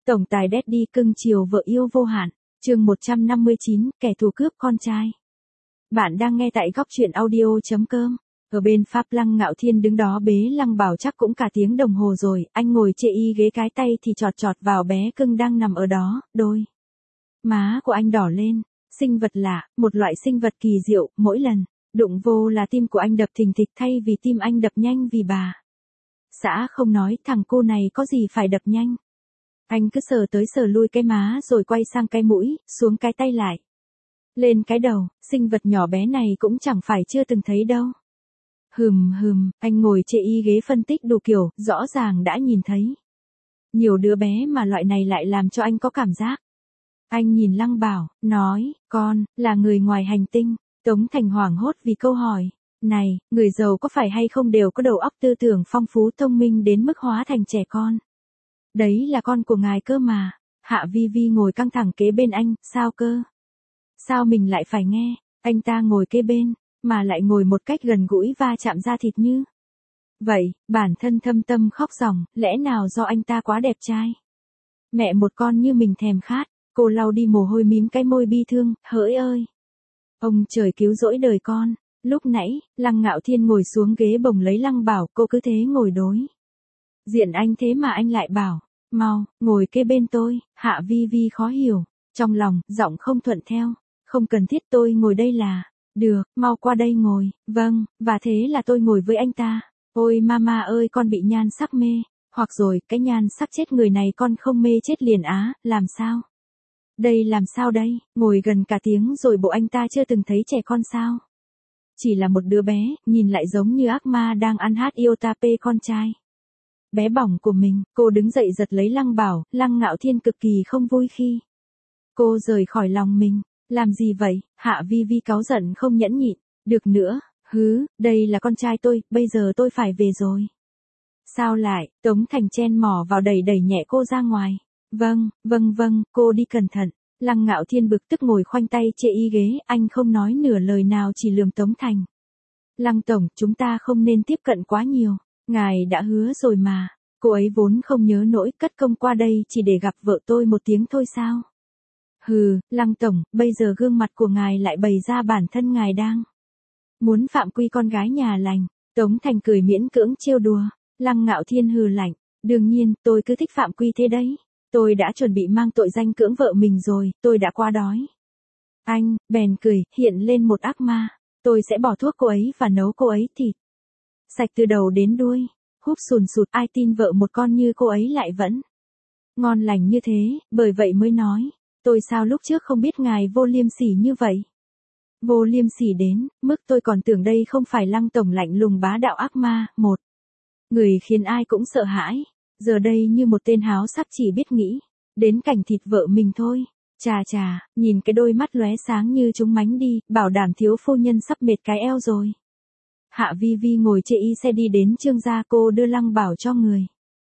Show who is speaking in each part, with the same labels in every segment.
Speaker 1: Tổng tài Daddy cưng chiều vợ yêu vô hạn. Chương 159, kẻ thù cướp con trai. Bạn đang nghe tại góc truyện audio.com. Ở bên Pháp Lăng Ngạo Thiên đứng đó bế Lăng Bảo chắc cũng cả tiếng đồng hồ rồi, anh ngồi chê y ghế cái tay thì chọt chọt vào bé cưng đang nằm ở đó, đôi má của anh đỏ lên. Sinh vật lạ, một loại sinh vật kỳ diệu, mỗi lần đụng vô là tim của anh đập thình thịch thay vì tim anh đập nhanh vì bà xã không nói thằng cô này có gì phải đập nhanh. Anh cứ sờ tới sờ lui cái má rồi quay sang cái mũi, xuống cái tay lại. Lên cái đầu, sinh vật nhỏ bé này cũng chẳng phải chưa từng thấy đâu. Anh ngồi chê y ghế phân tích đủ kiểu, rõ ràng đã nhìn thấy. Nhiều đứa bé mà loại này lại làm cho anh có cảm giác. Anh nhìn Lăng Bảo, nói, con, là người ngoài hành tinh. Tống Thành hoảng hốt vì câu hỏi. Này, người giàu có phải hay không đều có đầu óc tư tưởng phong phú thông minh đến mức hóa thành trẻ con. Đấy là con của ngài cơ mà. Hạ Vi Vi ngồi căng thẳng kế bên anh, sao cơ? Sao mình lại phải nghe? Anh ta ngồi kế bên, mà lại ngồi một cách gần gũi va chạm da thịt như vậy, bản thân thâm tâm khóc ròng, lẽ nào do anh ta quá đẹp trai? Mẹ một con như mình thèm khát, cô lau đi mồ hôi mím cái môi bi thương, hỡi ơi! Ông trời cứu rỗi đời con. Lúc nãy, Lăng Ngạo Thiên ngồi xuống ghế bồng lấy Lăng Bảo, cô cứ thế ngồi đối diện anh thế mà anh lại bảo, mau, ngồi kế bên tôi. Hạ Vi Vi khó hiểu, trong lòng, giọng không thuận theo, không cần thiết tôi ngồi đây là, được, mau qua đây ngồi, vâng, và thế là tôi ngồi với anh ta. Ôi mama ơi con bị nhan sắc mê, hoặc rồi, cái nhan sắc chết người này con không mê chết liền á, làm sao? Đây làm sao đây, ngồi gần cả tiếng rồi bộ anh ta chưa từng thấy trẻ con sao? Chỉ là một đứa bé, nhìn lại giống như ác ma đang ăn hát Iotape con trai bé bỏng của mình. Cô đứng dậy giật lấy Lăng Bảo, Lăng Ngạo Thiên cực kỳ không vui khi cô rời khỏi lòng mình. Làm gì vậy? Hạ Vi Vi cáu giận không nhẫn nhịn được nữa. Đây là con trai tôi, bây giờ tôi phải về rồi. Sao lại? Tống Thành chen mỏ vào đẩy nhẹ cô ra ngoài. Vâng, cô đi cẩn thận. Lăng Ngạo Thiên bực tức ngồi khoanh tay chê y ghế, anh không nói nửa lời nào chỉ lườm Tống Thành. Lăng tổng, chúng ta không nên tiếp cận quá nhiều. Ngài đã hứa rồi mà. Cô ấy vốn không nhớ nỗi cất công qua đây chỉ để gặp vợ tôi một tiếng thôi sao? Lăng tổng, bây giờ gương mặt của ngài lại bày ra bản thân ngài đang muốn phạm quy con gái nhà lành. Tống Thành cười miễn cưỡng trêu đùa. Lăng Ngạo Thiên hừ lạnh. Đương nhiên, tôi cứ thích phạm quy thế đấy. Tôi đã chuẩn bị mang tội danh cưỡng vợ mình rồi, tôi đã qua đói. Anh, bèn cười, hiện lên một ác ma. Tôi sẽ bỏ thuốc cô ấy và nấu cô ấy thịt sạch từ đầu đến đuôi. Húp sùn sụt, ai tin vợ một con như cô ấy lại vẫn ngon lành như thế, bởi vậy mới nói. Tôi sao lúc trước không biết ngài vô liêm sỉ như vậy? Vô liêm sỉ đến, mức tôi còn tưởng đây không phải Lăng tổng lạnh lùng bá đạo ác ma, một người khiến ai cũng sợ hãi. Giờ đây như một tên háo sắc chỉ biết nghĩ đến cảnh thịt vợ mình thôi. Chà, nhìn cái đôi mắt lóe sáng như chúng mánh đi, bảo đảm thiếu phu nhân sắp mệt cái eo rồi. Hạ Vi Vi ngồi chê y xe đi đến Trương gia, cô đưa Lăng Bảo cho người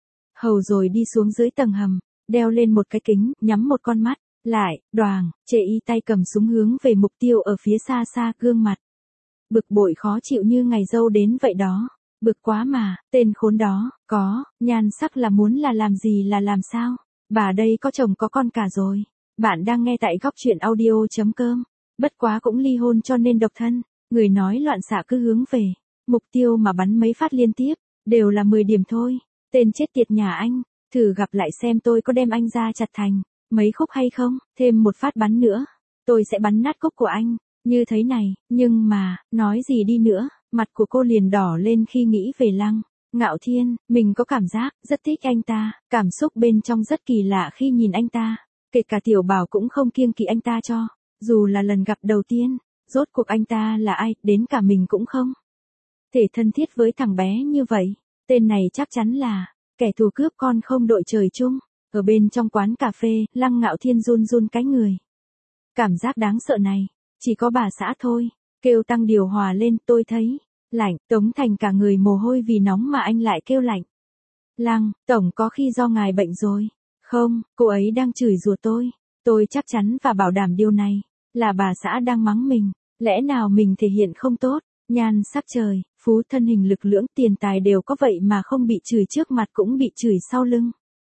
Speaker 1: hầu rồi đi xuống dưới tầng hầm, đeo lên một cái kính, nhắm một con mắt lại, đoàng, chê y tay cầm súng hướng về mục tiêu ở phía xa xa, gương mặt bực bội khó chịu như ngày dâu đến vậy đó. Bực quá mà, tên khốn đó, có, nhan sắc là muốn là làm gì là làm sao? Bà đây có chồng có con cả rồi. Bạn đang nghe tại góc truyện audio.com. Bất quá cũng ly hôn cho nên độc thân. Người nói loạn xạ cứ hướng về mục tiêu mà bắn mấy phát liên tiếp, đều là 10 điểm thôi. Tên chết tiệt nhà anh, thử gặp lại xem tôi có đem anh ra chặt thành mấy khúc hay không, thêm một phát bắn nữa, tôi sẽ bắn nát cốc của anh, như thế này. Nhưng mà, nói gì đi nữa, mặt của cô liền đỏ lên khi nghĩ về Lăng Ngạo Thiên. Mình có cảm giác rất thích anh ta, cảm xúc bên trong rất kỳ lạ khi nhìn anh ta. Kể cả Tiểu Bảo cũng không kiêng kỵ anh ta cho, dù là lần gặp đầu tiên. Rốt cuộc anh ta là ai, đến cả mình cũng không thể thân thiết với thằng bé như vậy. Tên này chắc chắn là kẻ thù cướp con không đội trời chung. Ở bên trong quán cà phê, Lăng Ngạo Thiên run cái người. Cảm giác đáng sợ này, chỉ có bà xã thôi. Kêu tăng điều hòa lên, tôi thấy lạnh. Tống Thành cả người mồ hôi vì nóng mà anh lại kêu lạnh. Lăng tổng, có khi do ngài bệnh rồi. Không, cô ấy đang chửi rủa tôi. Tôi chắc chắn và bảo đảm điều này là bà xã đang mắng mình. Lẽ nào mình thể hiện không tốt? Nhan sắc trời, phú thân hình lực lưỡng, tiền tài đều có vậy mà không bị chửi trước mặt cũng bị chửi sau lưng.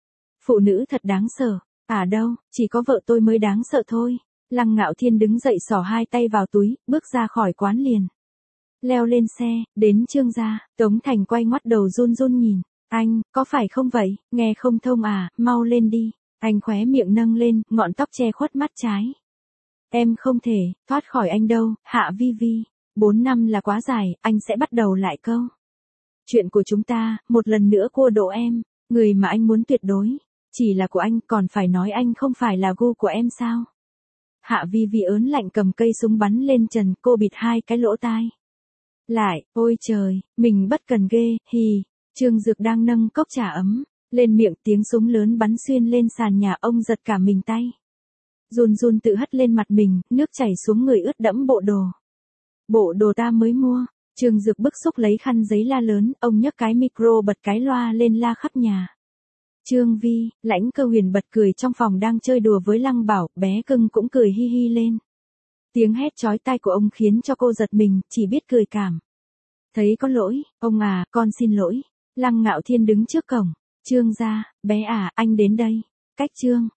Speaker 1: Phụ nữ thật đáng sợ. À đâu, chỉ có vợ tôi mới đáng sợ thôi. Lăng Ngạo Thiên đứng dậy xỏ hai tay vào túi, bước ra khỏi quán liền. Leo lên xe, đến Trương gia, Tống Thành quay ngoắt đầu run run nhìn. Anh, có phải không vậy, nghe không thông à, mau lên đi. Anh khóe miệng nâng lên, ngọn tóc che khuất mắt trái. Em không thể, thoát khỏi anh đâu, Hạ Vi Vi. 4 năm là quá dài, anh sẽ bắt đầu lại câu. Chuyện của chúng ta, một lần nữa cua độ em, người mà anh muốn tuyệt đối. Chỉ là của anh, còn phải nói anh không phải là gu của em sao? Hạ Vi Vi ớn lạnh cầm cây súng bắn lên trần, cô bịt hai cái lỗ tai. Lại, ôi trời, mình bất cần ghê, hì. Trương Dược đang nâng cốc trà ấm lên miệng, tiếng súng lớn bắn xuyên lên sàn nhà, ông giật cả mình tay. Run run tự hất lên mặt mình, nước chảy xuống người ướt đẫm bộ đồ. Bộ đồ ta mới mua. Trương Dược bức xúc lấy khăn giấy la lớn, ông nhấc cái micro bật cái loa lên la khắp nhà. Trương Vi, Lãnh Cơ Huyền bật cười trong phòng đang chơi đùa với Lăng Bảo, bé cưng cũng cười hi hi lên. Tiếng hét chói tai của ông khiến cho cô giật mình, chỉ biết cười cảm. Thấy có lỗi, ông à, con xin lỗi. Lăng Ngạo Thiên đứng trước cổng. Trương gia, bé à, anh đến đây. Cách Trương